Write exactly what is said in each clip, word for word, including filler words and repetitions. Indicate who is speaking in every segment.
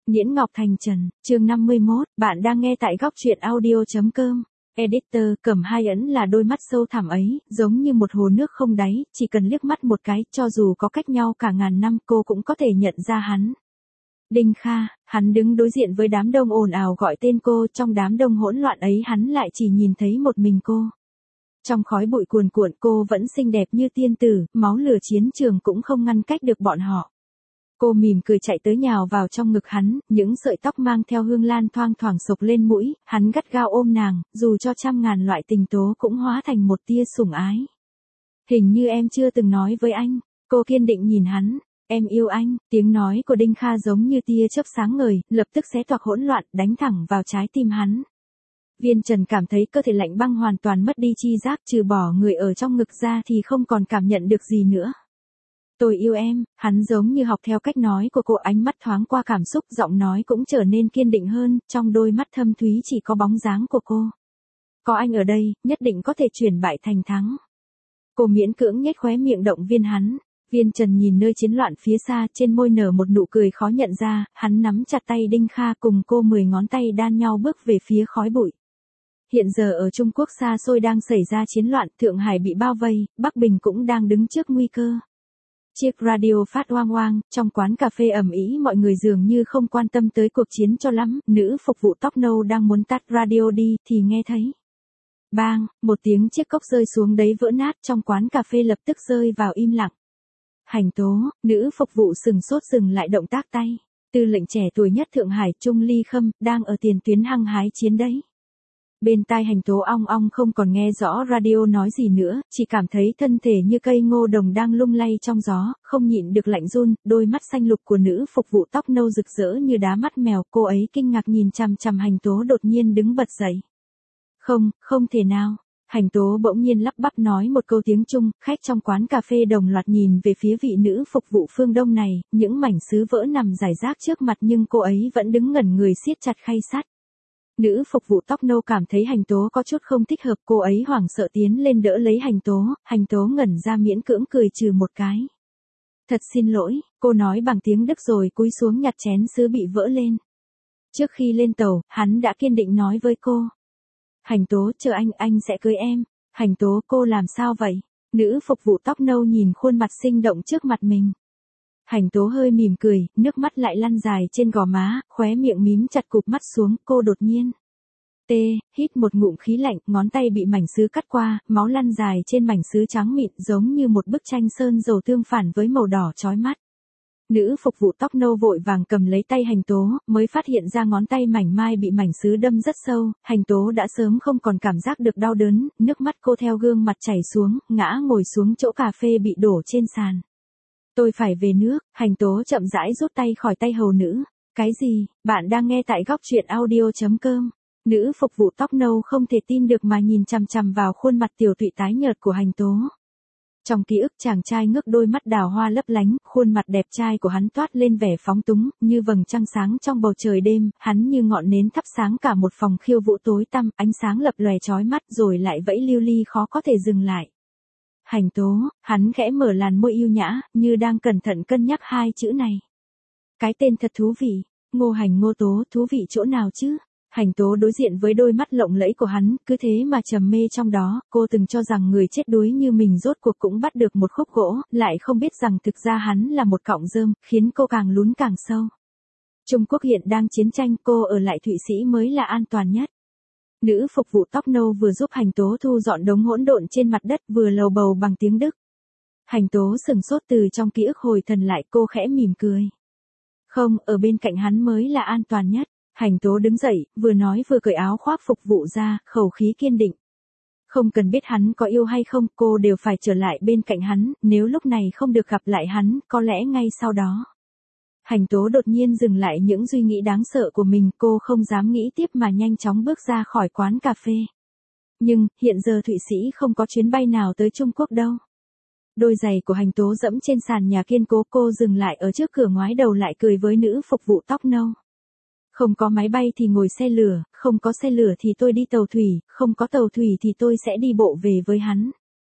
Speaker 1: Nhiễn Ngọc Thành Trần, chương năm mươi mốt, bạn đang nghe tại góc truyện audio.com. Editor, Cẩm Hai Ẩn là đôi mắt sâu thẳm ấy, giống như một hồ nước không đáy, chỉ cần liếc mắt một cái, cho dù có cách nhau cả ngàn năm, cô cũng có thể nhận ra hắn. Đinh Kha, hắn đứng đối diện với đám đông ồn ào gọi tên cô, trong đám đông hỗn loạn ấy hắn lại chỉ nhìn thấy một mình cô. Trong khói bụi cuồn cuộn cô vẫn xinh đẹp như tiên tử, máu lửa chiến trường cũng không ngăn cách được bọn họ. Cô mỉm cười chạy tới nhào vào trong ngực hắn, những sợi tóc mang theo hương lan thoang thoảng xộc lên mũi, hắn gắt gao ôm nàng, dù cho trăm ngàn loại tình tố cũng hóa thành một tia sủng ái. Hình như em chưa từng nói với anh, cô kiên định nhìn hắn, em yêu anh, tiếng nói của Đinh Kha giống như tia chớp sáng ngời, lập tức xé toạc hỗn loạn, đánh thẳng vào trái tim hắn. Viên Trần cảm thấy cơ thể lạnh băng hoàn toàn mất đi chi giác, trừ bỏ người ở trong ngực ra thì không còn cảm nhận được gì nữa. Tôi yêu em, hắn giống như học theo cách nói của cô, ánh mắt thoáng qua cảm xúc, giọng nói cũng trở nên kiên định hơn, trong đôi mắt thâm thúy chỉ có bóng dáng của cô. Có anh ở đây, nhất định có thể chuyển bại thành thắng. Cô miễn cưỡng nhếch khóe miệng động viên hắn. Viên Trần nhìn nơi chiến loạn phía xa, trên môi nở một nụ cười khó nhận ra, hắn nắm chặt tay Đinh Kha cùng cô mười ngón tay đan nhau bước về phía khói bụi. Hiện giờ ở Trung Quốc xa xôi đang xảy ra chiến loạn, Thượng Hải bị bao vây, Bắc Bình cũng đang đứng trước nguy cơ. Chiếc radio phát oang oang, trong quán cà phê ầm ĩ mọi người dường như không quan tâm tới cuộc chiến cho lắm, nữ phục vụ tóc nâu đang muốn tắt radio đi, thì nghe thấy. Bang, một tiếng chiếc cốc rơi xuống đấy vỡ nát, trong quán cà phê lập tức rơi vào im lặng. Hành Tố, nữ phục vụ sừng sốt dừng lại động tác tay. Tư lệnh trẻ tuổi nhất Thượng Hải Trung Ly Khâm, đang ở tiền tuyến hăng hái chiến đấy. Bên tai Hành Tố ong ong không còn nghe rõ radio nói gì nữa, chỉ cảm thấy thân thể như cây ngô đồng đang lung lay trong gió, không nhịn được lạnh run, đôi mắt xanh lục của nữ phục vụ tóc nâu rực rỡ như đá mắt mèo, cô ấy kinh ngạc nhìn chằm chằm Hành Tố đột nhiên đứng bật dậy. Không, không thể nào. Hành Tố bỗng nhiên lắp bắp nói một câu tiếng Trung, khách trong quán cà phê đồng loạt nhìn về phía vị nữ phục vụ phương Đông này, những mảnh sứ vỡ nằm rải rác trước mặt nhưng cô ấy vẫn đứng ngẩn người siết chặt khay sắt. Nữ phục vụ tóc nâu cảm thấy Hành Tố có chút không thích hợp, cô ấy hoảng sợ tiến lên đỡ lấy Hành Tố, Hành Tố ngẩn ra miễn cưỡng cười trừ một cái. Thật xin lỗi, cô nói bằng tiếng Đức rồi cúi xuống nhặt chén sứ bị vỡ lên. Trước khi lên tàu, hắn đã kiên định nói với cô. Hành Tố, chờ anh, anh sẽ cưới em. Hành Tố, cô làm sao vậy? Nữ phục vụ tóc nâu nhìn khuôn mặt sinh động trước mặt mình. Hành Tố hơi mỉm cười, nước mắt lại lăn dài trên gò má, khóe miệng mím chặt cụp mắt xuống, cô đột nhiên. T, hít một ngụm khí lạnh, ngón tay bị mảnh sứ cắt qua, máu lăn dài trên mảnh sứ trắng mịn giống như một bức tranh sơn dầu tương phản với màu đỏ chói mắt. Nữ phục vụ tóc nâu vội vàng cầm lấy tay Hành Tố, mới phát hiện ra ngón tay mảnh mai bị mảnh sứ đâm rất sâu, Hành Tố đã sớm không còn cảm giác được đau đớn, nước mắt cô theo gương mặt chảy xuống, ngã ngồi xuống chỗ cà phê bị đổ trên sàn. Tôi phải về nước, Hành Tố chậm rãi rút tay khỏi tay hầu nữ. Cái gì, bạn đang nghe tại góc truyện audio.com. Nữ phục vụ tóc nâu không thể tin được mà nhìn chằm chằm vào khuôn mặt tiểu tụy tái nhợt của Hành Tố. Trong ký ức chàng trai ngước đôi mắt đào hoa lấp lánh, khuôn mặt đẹp trai của hắn toát lên vẻ phóng túng, như vầng trăng sáng trong bầu trời đêm, hắn như ngọn nến thắp sáng cả một phòng khiêu vũ tối tăm, ánh sáng lập lòe chói mắt rồi lại vẫy lưu ly khó có thể dừng lại. Hành Tố, hắn khẽ mở làn môi yêu nhã, như đang cẩn thận cân nhắc hai chữ này. Cái tên thật thú vị, Ngô Hành Ngô Tố, thú vị chỗ nào chứ? Hành Tố đối diện với đôi mắt lộng lẫy của hắn, cứ thế mà trầm mê trong đó, cô từng cho rằng người chết đuối như mình rốt cuộc cũng bắt được một khúc gỗ, lại không biết rằng thực ra hắn là một cọng rơm, khiến cô càng lún càng sâu. Trung Quốc hiện đang chiến tranh, cô ở lại Thụy Sĩ mới là an toàn nhất. Nữ phục vụ tóc nâu vừa giúp Hành Tố thu dọn đống hỗn độn trên mặt đất vừa lầu bầu bằng tiếng Đức. Hành Tố sừng sốt từ trong ký ức hồi thần lại, cô khẽ mỉm cười. Không, ở bên cạnh hắn mới là an toàn nhất. Hành Tố đứng dậy, vừa nói vừa cởi áo khoác phục vụ ra, khẩu khí kiên định. Không cần biết hắn có yêu hay không, cô đều phải trở lại bên cạnh hắn, nếu lúc này không được gặp lại hắn, có lẽ ngay sau đó. Hành Tố đột nhiên dừng lại những suy nghĩ đáng sợ của mình, cô không dám nghĩ tiếp mà nhanh chóng bước ra khỏi quán cà phê. Nhưng, hiện giờ Thụy Sĩ không có chuyến bay nào tới Trung Quốc đâu. Đôi giày của Hành Tố dẫm trên sàn nhà kiên cố, cô dừng lại ở trước cửa ngoái đầu lại cười với nữ phục vụ tóc nâu. Không có máy bay thì ngồi xe lửa, không có xe lửa thì tôi đi tàu thủy, không có tàu thủy thì tôi sẽ đi bộ về với hắn.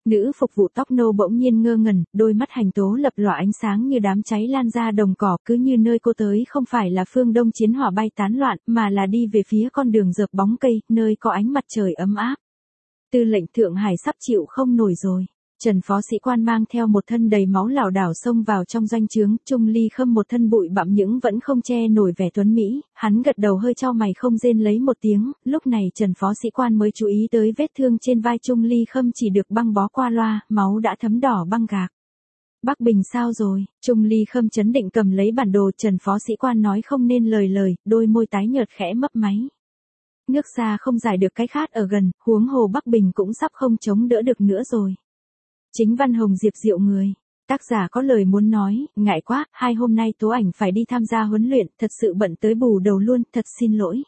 Speaker 1: Nữ phục vụ tóc nâu bỗng nhiên ngơ ngẩn, đôi mắt hành tố lập lòe ánh sáng như đám cháy lan ra đồng cỏ, cứ như nơi cô tới không phải là phương đông chiến hỏa bay tán loạn, mà là đi về phía con đường rợp bóng cây, nơi có ánh mặt trời ấm áp. Tư lệnh Thượng Hải sắp chịu không nổi rồi. Trần phó sĩ quan mang theo một thân đầy máu lảo đảo xông vào trong doanh trướng, Trung Ly Khâm một thân bụi bặm những vẫn không che nổi vẻ tuấn mỹ, hắn gật đầu hơi chau mày không rên lấy một tiếng, lúc này Trần phó sĩ quan mới chú ý tới vết thương trên vai Trung Ly Khâm chỉ được băng bó qua loa, máu đã thấm đỏ băng gạc. Bắc Bình sao rồi? Trung Ly Khâm chấn định cầm lấy bản đồ, Trần phó sĩ quan nói không nên lời lời, đôi môi tái nhợt khẽ mấp máy. Nước xa không giải được cái khát ở gần, huống hồ Bắc Bình cũng sắp không chống đỡ được nữa rồi. Chính văn Hồng Diệp Diệu người. Tác giả có lời muốn nói, ngại quá, hai hôm nay Tố Ảnh phải đi tham gia huấn luyện, thật sự bận tới bù đầu luôn, thật xin lỗi.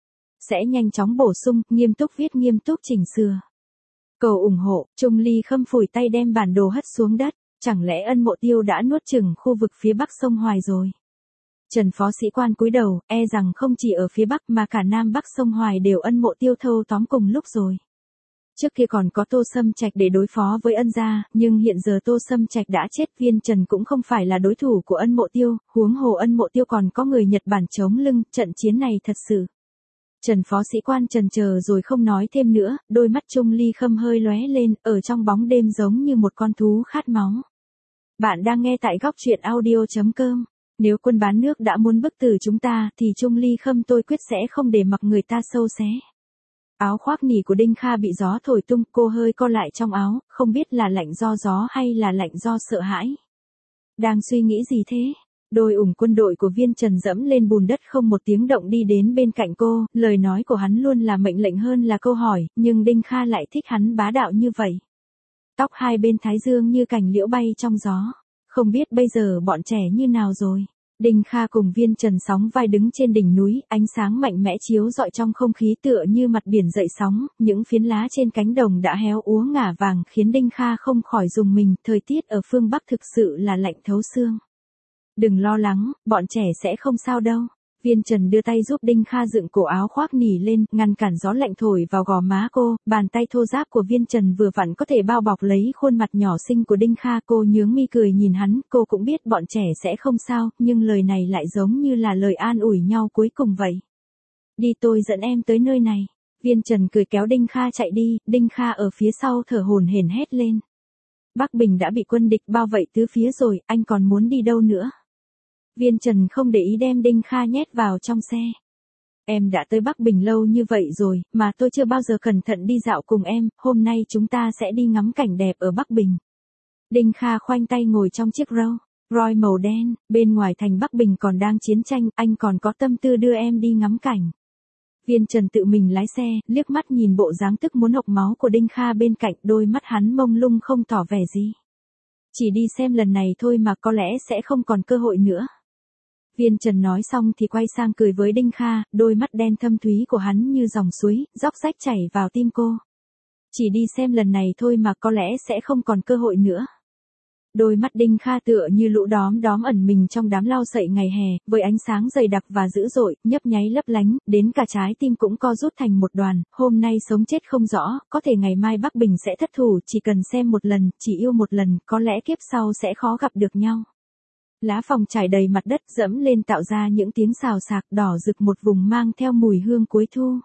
Speaker 1: Sẽ nhanh chóng bổ sung, nghiêm túc viết nghiêm túc chỉnh sửa. Cầu ủng hộ, Trung Ly Khâm phủi tay đem bản đồ hất xuống đất, chẳng lẽ Ân Mộ Tiêu đã nuốt chửng khu vực phía bắc sông Hoài rồi. Trần phó sĩ quan cúi đầu, e rằng không chỉ ở phía bắc mà cả nam bắc sông Hoài đều Ân Mộ Tiêu thâu tóm cùng lúc rồi. Trước kia còn có Tô Sâm Trạch để đối phó với Ân gia, nhưng hiện giờ Tô Sâm Trạch đã chết, Viên Trần cũng không phải là đối thủ của Ân Mộ Tiêu, huống hồ Ân Mộ Tiêu còn có người Nhật Bản chống lưng, trận chiến này thật sự. Trần phó sĩ quan trần chờ rồi không nói thêm nữa, đôi mắt Trung Ly Khâm hơi lóe lên, ở trong bóng đêm giống như một con thú khát máu. Bạn đang nghe tại góc truyện audio chấm com. Nếu quân bán nước đã muốn bức tử chúng ta, thì Trung Ly Khâm tôi quyết sẽ không để mặc người ta sâu xé. Áo khoác nỉ của Đinh Kha bị gió thổi tung, cô hơi co lại trong áo, không biết là lạnh do gió hay là lạnh do sợ hãi. Đang suy nghĩ gì thế? Đôi ủng quân đội của Viên Trần dẫm lên bùn đất không một tiếng động đi đến bên cạnh cô, lời nói của hắn luôn là mệnh lệnh hơn là câu hỏi, nhưng Đinh Kha lại thích hắn bá đạo như vậy. Tóc hai bên thái dương như cành liễu bay trong gió. Không biết bây giờ bọn trẻ như nào rồi. Đinh Kha cùng Viên Trần sóng vai đứng trên đỉnh núi, ánh sáng mạnh mẽ chiếu rọi trong không khí tựa như mặt biển dậy sóng, những phiến lá trên cánh đồng đã héo úa ngả vàng khiến Đinh Kha không khỏi rùng mình, thời tiết ở phương Bắc thực sự là lạnh thấu xương. Đừng lo lắng, bọn trẻ sẽ không sao đâu. Viên Trần đưa tay giúp Đinh Kha dựng cổ áo khoác nỉ lên, ngăn cản gió lạnh thổi vào gò má cô, bàn tay thô ráp của Viên Trần vừa vặn có thể bao bọc lấy khuôn mặt nhỏ xinh của Đinh Kha. Cô nhướng mi cười nhìn hắn, cô cũng biết bọn trẻ sẽ không sao, nhưng lời này lại giống như là lời an ủi nhau cuối cùng vậy. Đi, tôi dẫn em tới nơi này. Viên Trần cười kéo Đinh Kha chạy đi, Đinh Kha ở phía sau thở hổn hển hét lên. Bắc Bình đã bị quân địch bao vây tứ phía rồi, anh còn muốn đi đâu nữa? Viên Trần không để ý đem Đinh Kha nhét vào trong xe. Em đã tới Bắc Bình lâu như vậy rồi, mà tôi chưa bao giờ cẩn thận đi dạo cùng em, hôm nay chúng ta sẽ đi ngắm cảnh đẹp ở Bắc Bình. Đinh Kha khoanh tay ngồi trong chiếc Rolls Royce màu đen, bên ngoài thành Bắc Bình còn đang chiến tranh, anh còn có tâm tư đưa em đi ngắm cảnh. Viên Trần tự mình lái xe, liếc mắt nhìn bộ dáng tức muốn hộc máu của Đinh Kha bên cạnh, đôi mắt hắn mông lung không tỏ vẻ gì. Chỉ đi xem lần này thôi mà có lẽ sẽ không còn cơ hội nữa. Viên Trần nói xong thì quay sang cười với Đinh Kha, đôi mắt đen thâm thúy của hắn như dòng suối, róc rách chảy vào tim cô. Chỉ đi xem lần này thôi mà có lẽ sẽ không còn cơ hội nữa. Đôi mắt Đinh Kha tựa như lũ đóm đóm ẩn mình trong đám lau sậy ngày hè, với ánh sáng dày đặc và dữ dội, nhấp nháy lấp lánh, đến cả trái tim cũng co rút thành một đoàn, hôm nay sống chết không rõ, có thể ngày mai Bắc Bình sẽ thất thủ, chỉ cần xem một lần, chỉ yêu một lần, có lẽ kiếp sau sẽ khó gặp được nhau. Lá phòng trải đầy mặt đất dẫm lên tạo ra những tiếng xào xạc đỏ rực một vùng mang theo mùi hương cuối thu.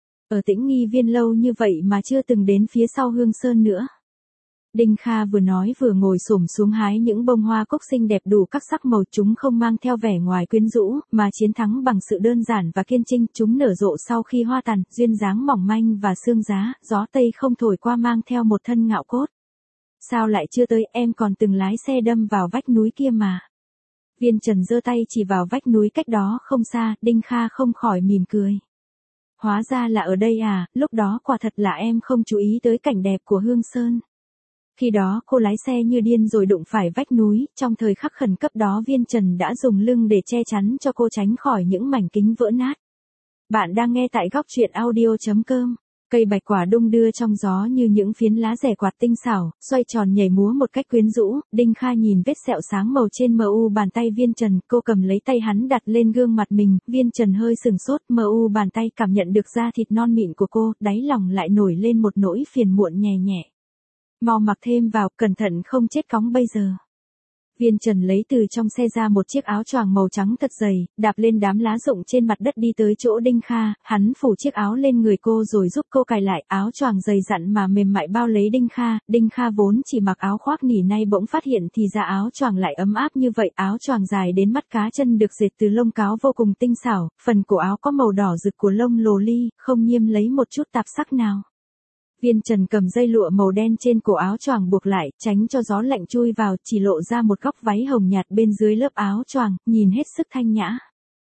Speaker 1: Ở Tĩnh Nghi Viên lâu như vậy mà chưa từng đến phía sau Hương Sơn nữa. Đinh Kha vừa nói vừa ngồi xổm xuống hái những bông hoa cúc xinh đẹp đủ các sắc màu, chúng không mang theo vẻ ngoài quyến rũ, mà chiến thắng bằng sự đơn giản và kiên trinh, chúng nở rộ sau khi hoa tàn, duyên dáng mỏng manh và sương giá, gió tây không thổi qua mang theo một thân ngạo cốt. Sao lại chưa tới, em còn từng lái xe đâm vào vách núi kia mà. Viên Trần giơ tay chỉ vào vách núi cách đó không xa, Đinh Kha không khỏi mỉm cười. Hóa ra là ở đây à, lúc đó quả thật là em không chú ý tới cảnh đẹp của Hương Sơn. Khi đó cô lái xe như điên rồi đụng phải vách núi, trong thời khắc khẩn cấp đó Viên Trần đã dùng lưng để che chắn cho cô tránh khỏi những mảnh kính vỡ nát. Bạn đang nghe tại góc truyện audio chấm com. Cây bạch quả đung đưa trong gió như những phiến lá rẻ quạt tinh xảo, xoay tròn nhảy múa một cách quyến rũ. Đinh Kha nhìn vết sẹo sáng màu trên mờ u bàn tay Viên Trần, cô cầm lấy tay hắn đặt lên gương mặt mình, Viên Trần hơi sừng sốt, mờ u bàn tay cảm nhận được da thịt non mịn của cô, đáy lòng lại nổi lên một nỗi phiền muộn nhẹ nhẹ. Mau mặc thêm vào, cẩn thận không chết cóng bây giờ. Viên Trần lấy từ trong xe ra một chiếc áo choàng màu trắng thật dày, đạp lên đám lá rụng trên mặt đất đi tới chỗ Đinh Kha, hắn phủ chiếc áo lên người cô rồi giúp cô cài lại, áo choàng dày dặn mà mềm mại bao lấy Đinh Kha. Đinh Kha vốn chỉ mặc áo khoác nỉ nay bỗng phát hiện thì ra áo choàng lại ấm áp như vậy, áo choàng dài đến mắt cá chân được dệt từ lông cáo vô cùng tinh xảo, phần cổ áo có màu đỏ rực của lông lồ ly, không nhiêm lấy một chút tạp sắc nào. Viên Trần cầm dây lụa màu đen trên cổ áo choàng buộc lại, tránh cho gió lạnh chui vào, chỉ lộ ra một góc váy hồng nhạt bên dưới lớp áo choàng, nhìn hết sức thanh nhã.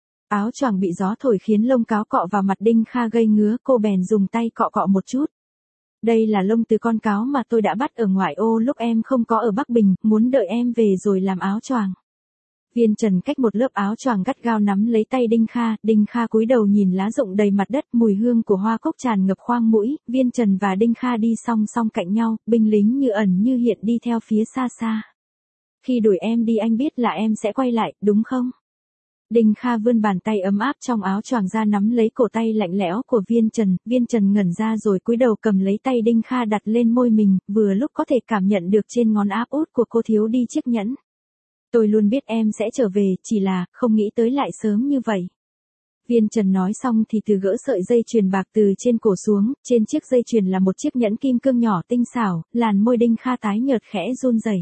Speaker 1: Áo choàng bị gió thổi khiến lông cáo cọ vào mặt Đinh Kha gây ngứa, cô bèn dùng tay cọ cọ một chút. Đây là lông từ con cáo mà tôi đã bắt ở ngoại ô lúc em không có ở Bắc Bình, muốn đợi em về rồi làm áo choàng. Viên Trần cách một lớp áo choàng gắt gao nắm lấy tay Đinh Kha, Đinh Kha cúi đầu nhìn lá rụng đầy mặt đất, mùi hương của hoa cúc tràn ngập khoang mũi, Viên Trần và Đinh Kha đi song song cạnh nhau, binh lính như ẩn như hiện đi theo phía xa xa. Khi đuổi em đi anh biết là em sẽ quay lại, đúng không? Đinh Kha vươn bàn tay ấm áp trong áo choàng ra nắm lấy cổ tay lạnh lẽo của Viên Trần, Viên Trần ngẩn ra rồi cúi đầu cầm lấy tay Đinh Kha đặt lên môi mình, vừa lúc có thể cảm nhận được trên ngón áp út của cô thiếu đi chiếc nhẫn. Tôi luôn biết em sẽ trở về, chỉ là, không nghĩ tới lại sớm như vậy. Viên Trần nói xong thì từ gỡ sợi dây chuyền bạc từ trên cổ xuống, trên chiếc dây chuyền là một chiếc nhẫn kim cương nhỏ tinh xảo, làn môi Đinh Kha tái nhợt khẽ run rẩy.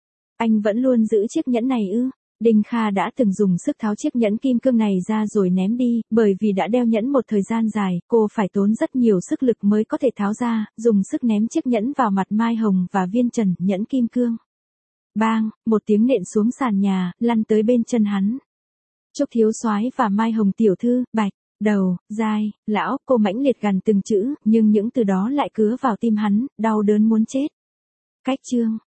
Speaker 1: Anh vẫn luôn giữ chiếc nhẫn này ư? Đinh Kha đã từng dùng sức tháo chiếc nhẫn kim cương này ra rồi ném đi, bởi vì đã đeo nhẫn một thời gian dài, cô phải tốn rất nhiều sức lực mới có thể tháo ra, dùng sức ném chiếc nhẫn vào mặt Mai Hồng và Viên Trần, nhẫn kim cương. Bang, một tiếng nện xuống sàn nhà, lăn tới bên chân hắn. Trúc thiếu soái và Mai Hồng tiểu thư, bạch, đầu, dai, lão, cô mãnh liệt gằn từng chữ, nhưng những từ đó lại cứa vào tim hắn, đau đớn muốn chết. Cách chương